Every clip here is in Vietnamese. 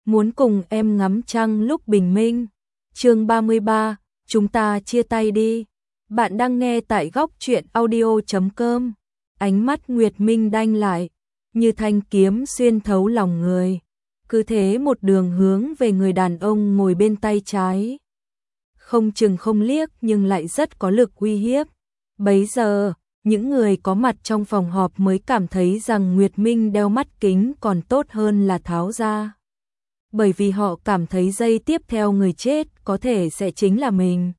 muốn cùng em ngắm trăng lúc bình minh. Chương 33, chúng ta chia tay đi. Bạn đang nghe tại góc truyện audio.com. Ánh mắt Nguyệt Minh đanh lại, như thanh kiếm xuyên thấu lòng người. Cứ thế một đường hướng về người đàn ông ngồi bên tay trái. Không chừng không liếc nhưng lại rất có lực uy hiếp. Bấy giờ, những người có mặt trong phòng họp mới cảm thấy rằng Nguyệt Minh đeo mắt kính còn tốt hơn là tháo ra. Bởi vì họ cảm thấy giây tiếp theo người chết có thể sẽ chính là mình.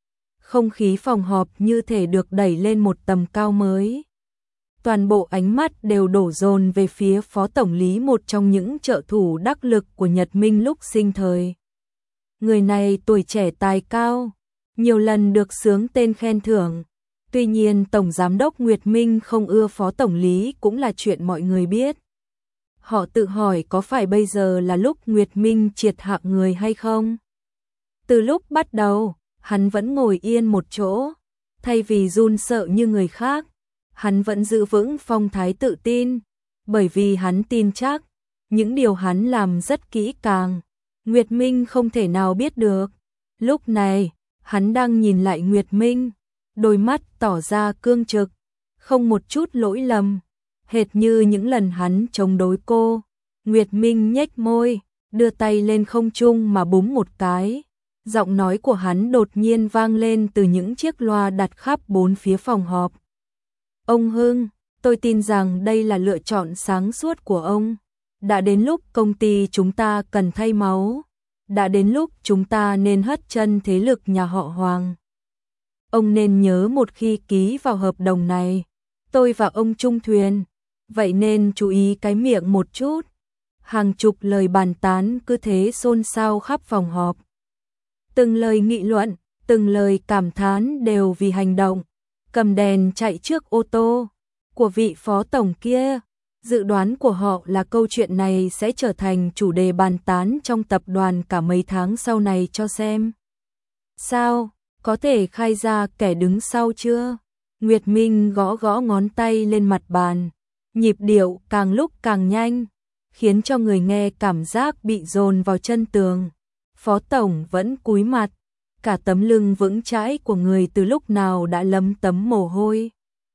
Không khí phòng họp như thể được đẩy lên một tầm cao mới. Toàn bộ ánh mắt đều đổ dồn về phía Phó Tổng lý, một trong những trợ thủ đắc lực của Nhật Minh lúc sinh thời. Người này tuổi trẻ tài cao, nhiều lần được xướng tên khen thưởng. Tuy nhiên Tổng Giám đốc Nguyệt Minh không ưa Phó Tổng lý cũng là chuyện mọi người biết. Họ tự hỏi có phải bây giờ là lúc Nguyệt Minh triệt hạ người hay không? Từ lúc bắt đầu, hắn vẫn ngồi yên một chỗ, thay vì run sợ như người khác. Hắn vẫn giữ vững phong thái tự tin, bởi vì hắn tin chắc, những điều hắn làm rất kỹ càng, Nguyệt Minh không thể nào biết được. Lúc này, hắn đang nhìn lại Nguyệt Minh, đôi mắt tỏ ra cương trực, không một chút lỗi lầm, hệt như những lần hắn chống đối cô. Nguyệt Minh nhếch môi, đưa tay lên không trung mà búng một cái. Giọng nói của hắn đột nhiên vang lên từ những chiếc loa đặt khắp bốn phía phòng họp. Ông Hưng, tôi tin rằng đây là lựa chọn sáng suốt của ông. Đã đến lúc công ty chúng ta cần thay máu. Đã đến lúc chúng ta nên hất chân thế lực nhà họ Hoàng. Ông nên nhớ một khi ký vào hợp đồng này, tôi và ông chung thuyền. Vậy nên chú ý cái miệng một chút. Hàng chục lời bàn tán cứ thế xôn xao khắp phòng họp. Từng lời nghị luận, từng lời cảm thán đều vì hành động cầm đèn chạy trước ô tô của vị phó tổng kia. Dự đoán của họ là câu chuyện này sẽ trở thành chủ đề bàn tán trong tập đoàn cả mấy tháng sau này cho xem. Sao, có thể khai ra kẻ đứng sau chưa? Nguyệt Minh gõ gõ ngón tay lên mặt bàn, nhịp điệu càng lúc càng nhanh, khiến cho người nghe cảm giác bị dồn vào chân tường. Phó tổng vẫn cúi mặt, cả tấm lưng vững chãi của người từ lúc nào đã lấm tấm mồ hôi.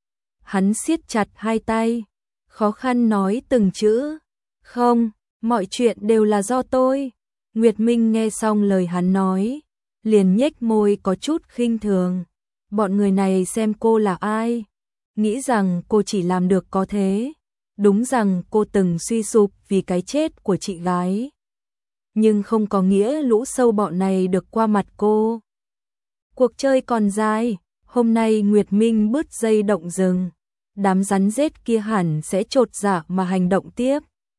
Hắn siết chặt hai tay, khó khăn nói từng chữ. Không, mọi chuyện đều là do tôi. Nguyệt Minh nghe xong lời hắn nói, liền nhếch môi có chút khinh thường. Bọn người này xem cô là ai? Nghĩ rằng cô chỉ làm được có thế. Đúng rằng cô từng suy sụp vì cái chết của chị gái. Nhưng không có nghĩa lũ sâu bọn này được qua mặt cô. Cuộc chơi còn dài, hôm nay Nguyệt Minh bứt dây động rừng. Đám rắn rết kia hẳn sẽ chột dạ mà hành động tiếp.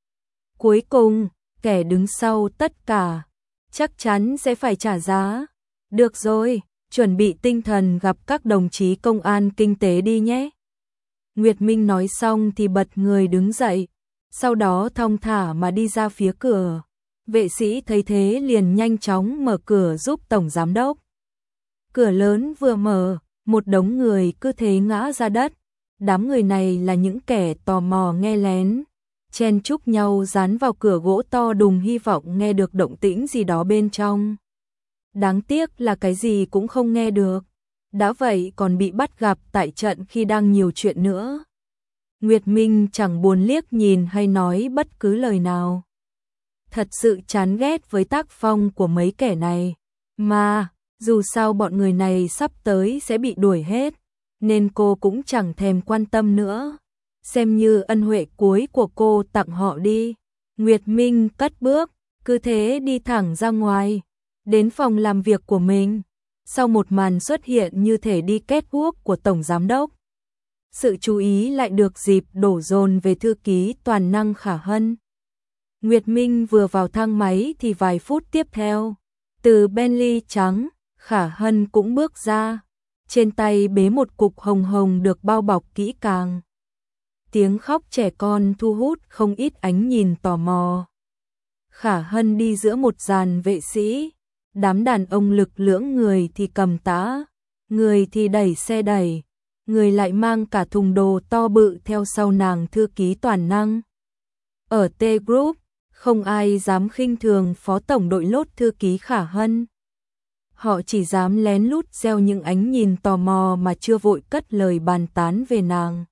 Cuối cùng, kẻ đứng sau tất cả, chắc chắn sẽ phải trả giá. Được rồi, chuẩn bị tinh thần gặp các đồng chí công an kinh tế đi nhé. Nguyệt Minh nói xong thì bật người đứng dậy, sau đó thong thả mà đi ra phía cửa. Vệ sĩ thấy thế liền nhanh chóng mở cửa giúp Tổng Giám đốc. Cửa lớn vừa mở, một đống người cứ thế ngã ra đất. Đám người này là những kẻ tò mò nghe lén, chen chúc nhau dán vào cửa gỗ to đùng hy vọng nghe được động tĩnh gì đó bên trong. Đáng tiếc là cái gì cũng không nghe được. Đã vậy còn bị bắt gặp tại trận khi đang nhiều chuyện nữa. Nguyệt Minh chẳng buồn liếc nhìn hay nói bất cứ lời nào. Thật sự chán ghét với tác phong của mấy kẻ này. Mà, dù sao bọn người này sắp tới sẽ bị đuổi hết, nên cô cũng chẳng thèm quan tâm nữa. Xem như ân huệ cuối của cô tặng họ đi. Nguyệt Minh cất bước, cứ thế đi thẳng ra ngoài, đến phòng làm việc của mình. Sau một màn xuất hiện như thể đi kết guốc của Tổng Giám đốc, sự chú ý lại được dịp đổ dồn về thư ký toàn năng Khả Hân. Nguyệt Minh vừa vào thang máy thì vài phút tiếp theo, từ Bentley trắng, Khả Hân cũng bước ra. Trên tay bế một cục hồng hồng được bao bọc kỹ càng. Tiếng khóc trẻ con thu hút không ít ánh nhìn tò mò. Khả Hân đi giữa một dàn vệ sĩ, đám đàn ông lực lưỡng, người thì cầm tã, người thì đẩy xe đẩy, người lại mang cả thùng đồ to bự theo sau nàng thư ký toàn năng. Ở T Group, Không ai dám khinh thường phó tổng đội lốt thư ký Khả Hân. Họ chỉ dám lén lút gieo những ánh nhìn tò mò mà chưa vội cất lời bàn tán về nàng.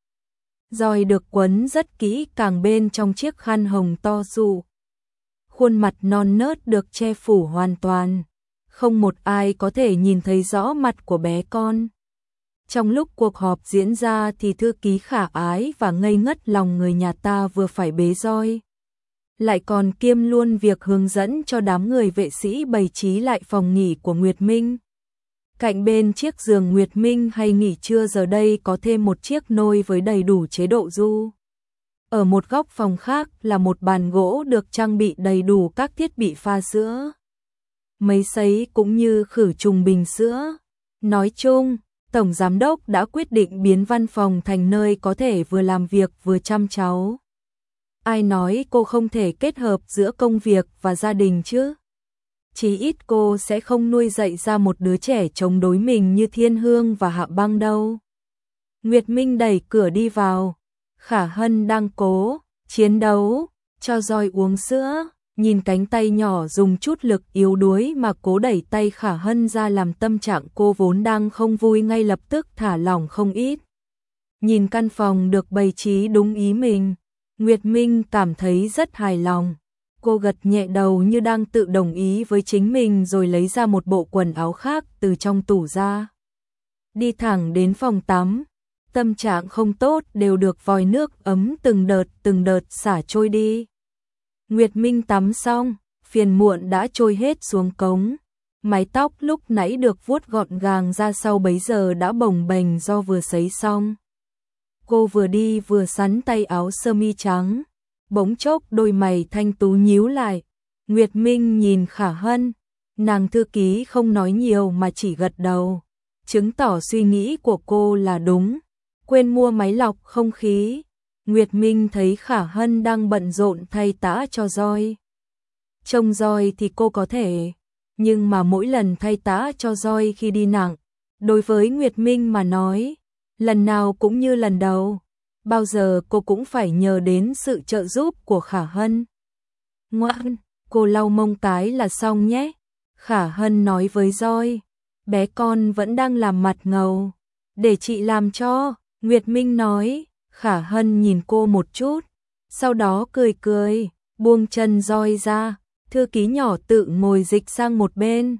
Rồi được quấn rất kỹ càng bên trong chiếc khăn hồng to rụ. Khuôn mặt non nớt được che phủ hoàn toàn. Không một ai có thể nhìn thấy rõ mặt của bé con. Trong lúc cuộc họp diễn ra thì thư ký khả ái và ngây ngất lòng người nhà ta vừa phải bế roi. Lại còn kiêm luôn việc hướng dẫn cho đám người vệ sĩ bày trí lại phòng nghỉ của Nguyệt Minh. Cạnh bên chiếc giường Nguyệt Minh hay nghỉ trưa giờ đây có thêm một chiếc nôi với đầy đủ chế độ du. Ở một góc phòng khác là một bàn gỗ được trang bị đầy đủ các thiết bị pha sữa, máy sấy cũng như khử trùng bình sữa. Nói chung, Tổng Giám đốc đã quyết định biến văn phòng thành nơi có thể vừa làm việc vừa chăm cháu. Ai nói cô không thể kết hợp giữa công việc và gia đình chứ? Chí ít cô sẽ không nuôi dạy ra một đứa trẻ chống đối mình như Thiên Hương và Hạ Băng đâu. Nguyệt Minh đẩy cửa đi vào. Khả Hân đang cố chiến đấu, cho roi uống sữa. Nhìn cánh tay nhỏ dùng chút lực yếu đuối mà cố đẩy tay Khả Hân ra làm tâm trạng cô vốn đang không vui ngay lập tức thả lỏng không ít. Nhìn căn phòng được bày trí đúng ý mình, Nguyệt Minh cảm thấy rất hài lòng. Cô gật nhẹ đầu như đang tự đồng ý với chính mình rồi lấy ra một bộ quần áo khác từ trong tủ ra. Đi thẳng đến phòng tắm, tâm trạng không tốt đều được vòi nước ấm từng đợt xả trôi đi. Nguyệt Minh tắm xong, phiền muộn đã trôi hết xuống cống. Mái tóc lúc nãy được vuốt gọn gàng ra sau bấy giờ đã bồng bềnh do vừa sấy xong. Cô vừa đi vừa sắn tay áo sơ mi trắng. Bỗng chốc đôi mày thanh tú nhíu lại. Nguyệt Minh nhìn Khả Hân. Nàng thư ký không nói nhiều mà chỉ gật đầu, chứng tỏ suy nghĩ của cô là đúng. Quên mua máy lọc không khí. Nguyệt Minh thấy Khả Hân đang bận rộn thay tã cho roi. Trông roi thì cô có thể, nhưng mà mỗi lần thay tã cho roi khi đi nặng, đối với Nguyệt Minh mà nói, lần nào cũng như lần đầu, bao giờ cô cũng phải nhờ đến sự trợ giúp của Khả Hân. Ngoan, cô lau mông cái là xong nhé. Khả Hân nói với roi, bé con vẫn đang làm mặt ngầu. Để chị làm cho, Nguyệt Minh nói. Khả Hân nhìn cô một chút, sau đó cười cười, buông chân roi ra, thư ký nhỏ tự ngồi dịch sang một bên.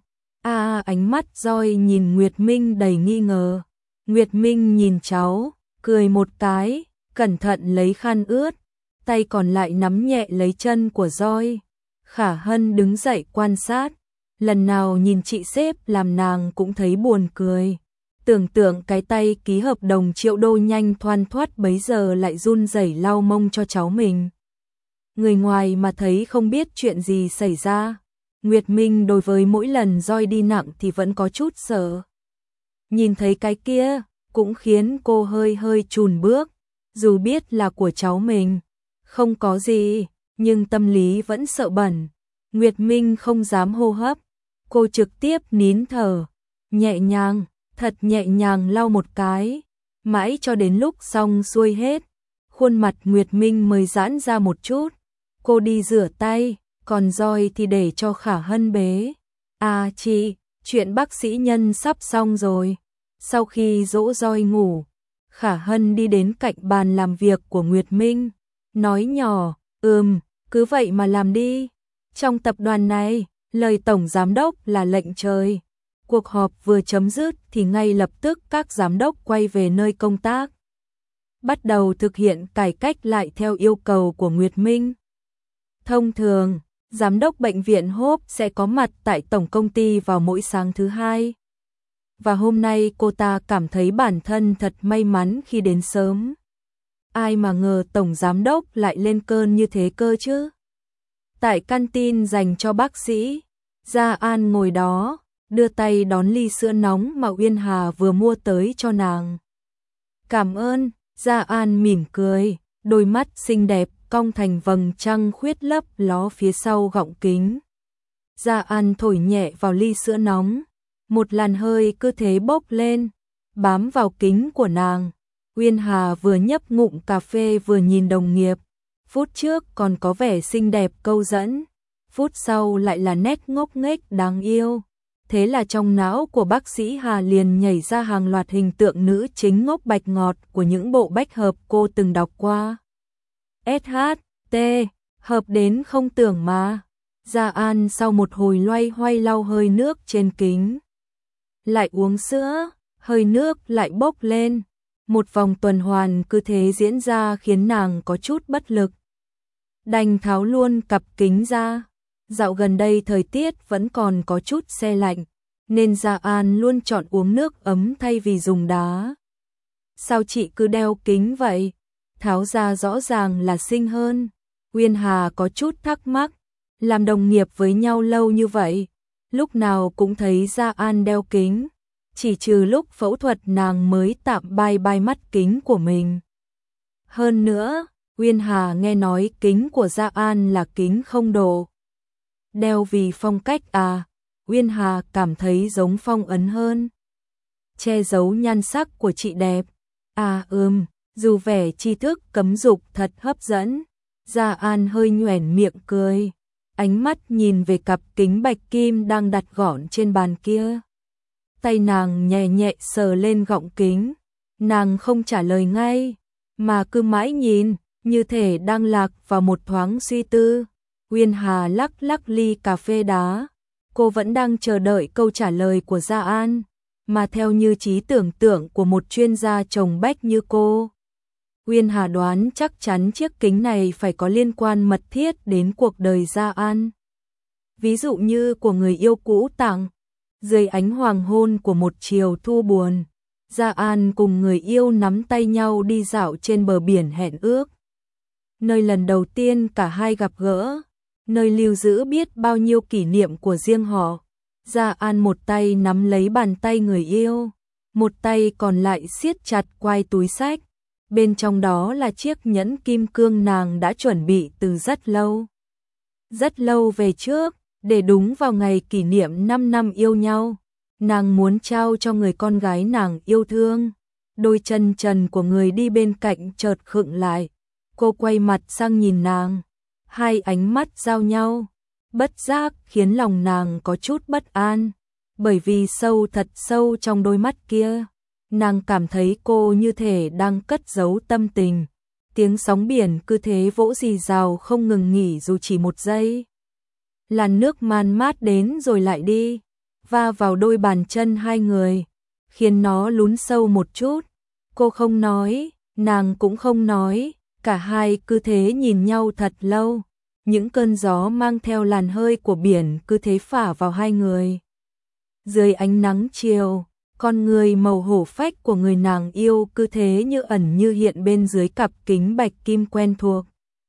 Ánh mắt roi nhìn Nguyệt Minh đầy nghi ngờ. Nguyệt Minh nhìn cháu, cười một cái, cẩn thận lấy khăn ướt, tay còn lại nắm nhẹ lấy chân của roi. Khả Hân đứng dậy quan sát, lần nào nhìn chị sếp làm nàng cũng thấy buồn cười. Tưởng tượng cái tay ký hợp đồng triệu đô nhanh thoăn thoắt bấy giờ lại run rẩy lau mông cho cháu mình. Người ngoài mà thấy không biết chuyện gì xảy ra. Nguyệt Minh đối với mỗi lần roi đi nặng thì vẫn có chút sợ. Nhìn thấy cái kia, cũng khiến cô hơi chùn bước. Dù biết là của cháu mình, không có gì, nhưng tâm lý vẫn sợ bẩn. Nguyệt Minh không dám hô hấp. Cô trực tiếp nín thở, nhẹ nhàng. Thật nhẹ nhàng lau một cái, mãi cho đến lúc xong xuôi hết, khuôn mặt Nguyệt Minh mới giãn ra một chút. Cô đi rửa tay, còn roi thì để cho Khả Hân bế. Chị, chuyện bác sĩ Nhân sắp xong rồi. Sau khi dỗ roi ngủ, Khả Hân đi đến cạnh bàn làm việc của Nguyệt Minh, nói nhỏ, cứ vậy mà làm đi. Trong tập đoàn này, lời Tổng Giám đốc là lệnh trời. Cuộc họp vừa chấm dứt thì ngay lập tức các giám đốc quay về nơi công tác, bắt đầu thực hiện cải cách lại theo yêu cầu của Nguyệt Minh. Thông thường, giám đốc bệnh viện Hope sẽ có mặt tại tổng công ty vào mỗi sáng thứ hai. Và hôm nay cô ta cảm thấy bản thân thật may mắn khi đến sớm. Ai mà ngờ tổng giám đốc lại lên cơn như thế cơ chứ. Tại canteen dành cho bác sĩ, Gia An ngồi đó, đưa tay đón ly sữa nóng mà Uyên Hà vừa mua tới cho nàng. Cảm ơn, Gia An mỉm cười, đôi mắt xinh đẹp cong thành vầng trăng khuyết lấp ló phía sau gọng kính. Gia An thổi nhẹ vào ly sữa nóng, một làn hơi cứ thế bốc lên, bám vào kính của nàng. Uyên Hà vừa nhấp ngụm cà phê vừa nhìn đồng nghiệp, phút trước còn có vẻ xinh đẹp câu dẫn, phút sau lại là nét ngốc nghếch đáng yêu. Thế là trong não của bác sĩ Hà liền nhảy ra hàng loạt hình tượng nữ chính ngốc bạch ngọt của những bộ bách hợp cô từng đọc qua. SHT, hợp đến không tưởng mà. Gia An sau một hồi loay hoay lau hơi nước trên kính, lại uống sữa, hơi nước lại bốc lên. Một vòng tuần hoàn cứ thế diễn ra khiến nàng có chút bất lực. Đành tháo luôn cặp kính ra. Dạo gần đây thời tiết vẫn còn có chút se lạnh, nên Gia An luôn chọn uống nước ấm thay vì dùng đá. Sao chị cứ đeo kính vậy? Tháo ra rõ ràng là xinh hơn. Uyên Hà có chút thắc mắc, làm đồng nghiệp với nhau lâu như vậy, lúc nào cũng thấy Gia An đeo kính, chỉ trừ lúc phẫu thuật nàng mới tạm bày mắt kính của mình. Hơn nữa, Uyên Hà nghe nói kính của Gia An là kính không độ. Đeo vì phong cách à? Uyên Hà cảm thấy giống phong ấn hơn. Che giấu nhan sắc của chị đẹp. À dù vẻ tri thức cấm dục thật hấp dẫn. Gia An hơi nhoẻn miệng cười, ánh mắt nhìn về cặp kính bạch kim đang đặt gọn trên bàn kia. Tay nàng nhẹ nhẹ sờ lên gọng kính, nàng không trả lời ngay, mà cứ mãi nhìn, như thể đang lạc vào một thoáng suy tư. Uyên Hà lắc lắc ly cà phê đá, cô vẫn đang chờ đợi câu trả lời của Gia An, mà theo như trí tưởng tượng của một chuyên gia trồng bách như cô. Uyên Hà đoán chắc chắn chiếc kính này phải có liên quan mật thiết đến cuộc đời Gia An. Ví dụ như của người yêu cũ tặng. Dưới ánh hoàng hôn của một chiều thu buồn, Gia An cùng người yêu nắm tay nhau đi dạo trên bờ biển hẹn ước. Nơi lần đầu tiên cả hai gặp gỡ, nơi lưu giữ biết bao nhiêu kỷ niệm của riêng họ. Gia An một tay nắm lấy bàn tay người yêu, một tay còn lại siết chặt quai túi xách. Bên trong đó là chiếc nhẫn kim cương nàng đã chuẩn bị từ rất lâu. Rất lâu về trước, để đúng vào ngày kỷ niệm 5 năm yêu nhau, nàng muốn trao cho người con gái nàng yêu thương. Đôi chân trần của người đi bên cạnh chợt khựng lại. Cô quay mặt sang nhìn nàng, hai ánh mắt giao nhau, bất giác khiến lòng nàng có chút bất an, bởi vì thật sâu trong đôi mắt kia, nàng cảm thấy cô như thể đang cất giấu tâm tình. Tiếng sóng biển cứ thế vỗ rì rào không ngừng nghỉ dù chỉ một giây. Làn nước man mát đến rồi lại đi, va vào đôi bàn chân hai người, khiến nó lún sâu một chút. Cô không nói, nàng cũng không nói, cả hai cứ thế nhìn nhau thật lâu. Những cơn gió mang theo làn hơi của biển cứ thế phả vào hai người. Dưới ánh nắng chiều, con người màu hổ phách của người nàng yêu cứ thế như ẩn như hiện bên dưới cặp kính bạch kim quen thuộc.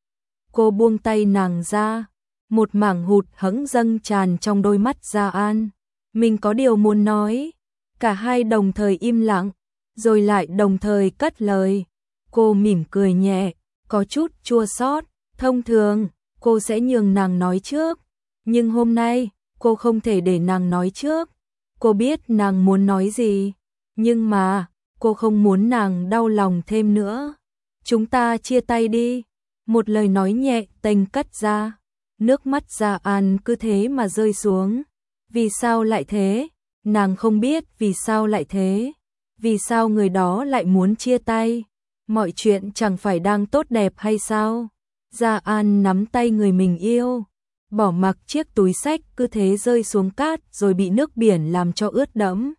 Cô buông tay nàng ra, một mảng hụt hẫng dâng tràn trong đôi mắt Gia An. Mình có điều muốn nói. Cả hai đồng thời im lặng, rồi lại đồng thời cất lời. Cô mỉm cười nhẹ, có chút chua xót. Thông thường, cô sẽ nhường nàng nói trước, nhưng hôm nay, cô không thể để nàng nói trước. Cô biết nàng muốn nói gì, nhưng mà, cô không muốn nàng đau lòng thêm nữa. Chúng ta chia tay đi. Một lời nói nhẹ tênh cất ra. Nước mắt Gia An cứ thế mà rơi xuống. Vì sao lại thế? Nàng không biết vì sao lại thế. Vì sao người đó lại muốn chia tay? Mọi chuyện chẳng phải đang tốt đẹp hay sao? Gia An nắm tay người mình yêu, bỏ mặc chiếc túi xách cứ thế rơi xuống cát rồi bị nước biển làm cho ướt đẫm.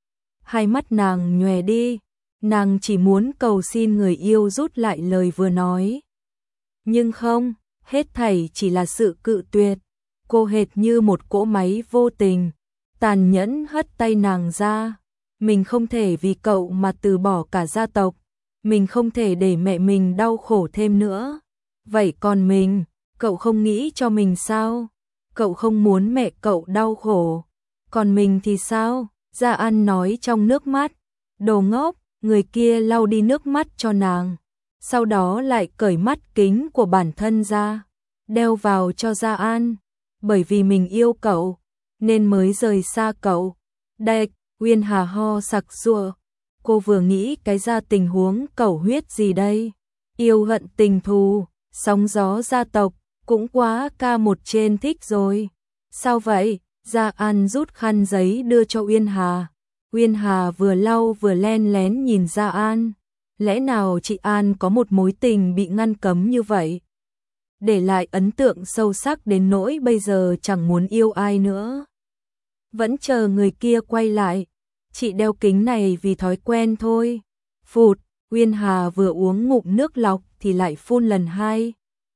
Hai mắt nàng nhòe đi, nàng chỉ muốn cầu xin người yêu rút lại lời vừa nói. Nhưng không, hết thảy chỉ là sự cự tuyệt. Cô hệt như một cỗ máy vô tình, tàn nhẫn hất tay nàng ra. Mình không thể vì cậu mà từ bỏ cả gia tộc. Mình không thể để mẹ mình đau khổ thêm nữa. Vậy còn mình, cậu không nghĩ cho mình sao? Cậu không muốn mẹ cậu đau khổ. Còn mình thì sao? Gia An nói trong nước mắt. Đồ ngốc, người kia lau đi nước mắt cho nàng. Sau đó lại cởi mắt kính của bản thân ra, đeo vào cho Gia An. Bởi vì mình yêu cậu, nên mới rời xa cậu. Đạch, Uyên Hà ho sặc sụa. Cô vừa nghĩ cái ra tình huống cẩu huyết gì đây? Yêu hận tình thù, Sóng gió gia tộc, cũng quá ca một trên thích rồi. Sao vậy? Gia An rút khăn giấy đưa cho Uyên Hà. Uyên Hà vừa lau vừa len lén nhìn Gia An. Lẽ nào chị An có một mối tình bị ngăn cấm như vậy? Để lại ấn tượng sâu sắc đến nỗi bây giờ chẳng muốn yêu ai nữa. Vẫn chờ người kia quay lại. Chị đeo kính này vì thói quen thôi. Phụt, Uyên Hà vừa uống ngụm nước lọc thì lại phun lần hai.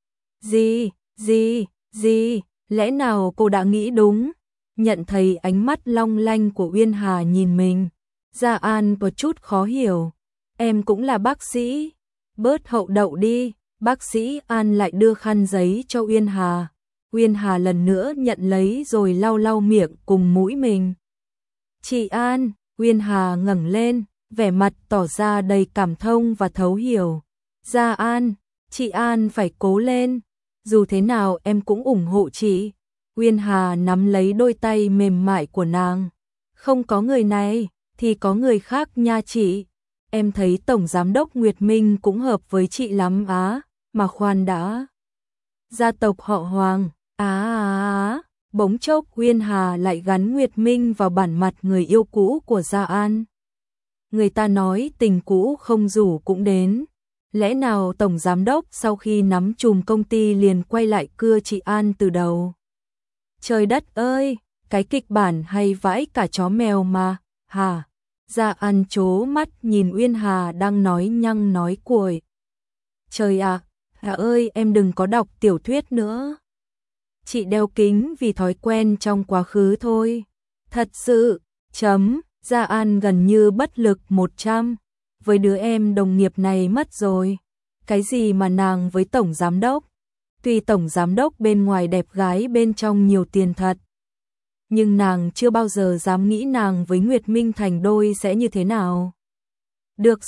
Gì, lẽ nào cô đã nghĩ đúng? Nhận thấy ánh mắt long lanh của Uyên Hà nhìn mình, Gia An có chút khó hiểu. Em cũng là bác sĩ, bớt hậu đậu đi. Bác sĩ An lại đưa khăn giấy cho Uyên Hà. Uyên Hà lần nữa nhận lấy rồi lau lau miệng cùng mũi mình. Chị An, Uyên Hà ngẩng lên, vẻ mặt tỏ ra đầy cảm thông và thấu hiểu. Gia An, chị An phải cố lên, dù thế nào em cũng ủng hộ chị. Uyên Hà nắm lấy đôi tay mềm mại của nàng. Không có người này, thì có người khác nha chị. Em thấy Tổng Giám đốc Nguyệt Minh cũng hợp với chị lắm á, mà khoan đã. Gia tộc họ Hoàng, bỗng chốc Uyên Hà lại gắn Nguyệt Minh vào bản mặt người yêu cũ của Gia An. Người ta nói tình cũ không rủ cũng đến. Lẽ nào Tổng Giám đốc sau khi nắm chùm công ty liền quay lại cưa chị An từ đầu? Trời đất ơi, cái kịch bản hay vãi cả chó mèo mà, hả? Gia An trố mắt nhìn Uyên Hà đang nói nhăng nói cuội. Trời ạ, Hà ơi em đừng có đọc tiểu thuyết nữa. Chị đeo kính vì thói quen trong quá khứ thôi. Thật sự, Gia An gần như bất lực 100. Với đứa em đồng nghiệp này mất rồi. Cái gì mà nàng với Tổng Giám đốc? Tuy Tổng Giám đốc bên ngoài đẹp gái bên trong nhiều tiền thật. Nhưng nàng chưa bao giờ dám nghĩ nàng với Nguyệt Minh thành đôi sẽ như thế nào. Được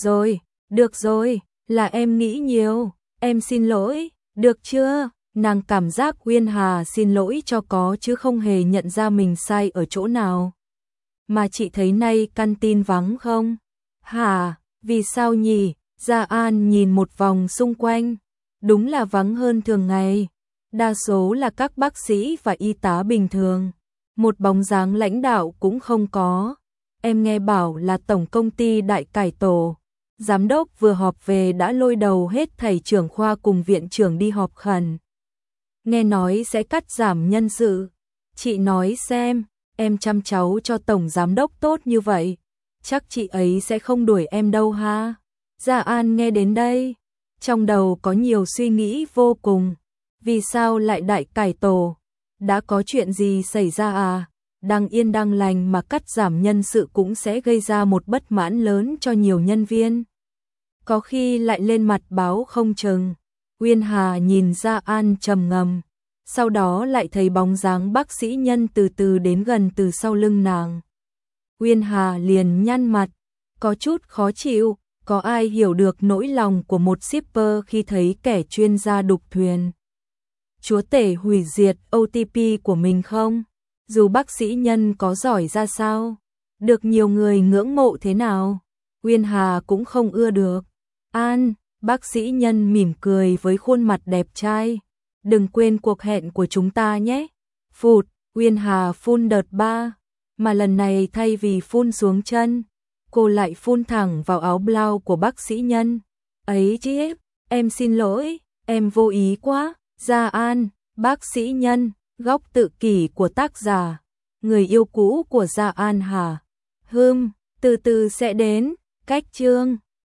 rồi, là em nghĩ nhiều, em xin lỗi, được chưa? Nàng cảm giác Uyên Hà xin lỗi cho có chứ không hề nhận ra mình sai ở chỗ nào. Mà chị thấy nay căn tin vắng không? Hả, vì sao nhỉ? Gia An nhìn một vòng xung quanh, đúng là vắng hơn thường ngày. Đa số là các bác sĩ và y tá bình thường. Một bóng dáng lãnh đạo cũng không có. Em nghe bảo là tổng công ty đại cải tổ. Giám đốc vừa họp về đã lôi đầu hết thầy trưởng khoa cùng viện trưởng đi họp khẩn. Nghe nói sẽ cắt giảm nhân sự. Chị nói xem, em chăm cháu cho tổng giám đốc tốt như vậy. Chắc chị ấy sẽ không đuổi em đâu ha. Gia An nghe đến đây, trong đầu có nhiều suy nghĩ vô cùng. Vì sao lại đại cải tổ? Đã có chuyện gì xảy ra à? Đang yên đang lành mà cắt giảm nhân sự cũng sẽ gây ra một bất mãn lớn cho nhiều nhân viên. Có khi lại lên mặt báo không chừng. Uyên Hà nhìn Gia An trầm ngâm, sau đó lại thấy bóng dáng bác sĩ Nhân từ từ đến gần từ sau lưng nàng. Uyên Hà liền nhăn mặt, có chút khó chịu. Có ai hiểu được nỗi lòng của một shipper khi thấy kẻ chuyên gia đục thuyền chúa tể hủy diệt OTP của mình không? Dù bác sĩ Nhân có giỏi ra sao, được nhiều người ngưỡng mộ thế nào, Uyên Hà cũng không ưa được. An, bác sĩ Nhân mỉm cười với khuôn mặt đẹp trai. Đừng quên cuộc hẹn của chúng ta nhé. Phụt, Uyên Hà phun đợt 3, mà lần này thay vì phun xuống chân, cô lại phun thẳng vào áo blau của bác sĩ Nhân. Ấy chứ, em xin lỗi, em vô ý quá. Gia An, bác sĩ Nhân, góc tự kỷ của tác giả, người yêu cũ của Gia An hả? Từ từ sẽ đến, cách chương.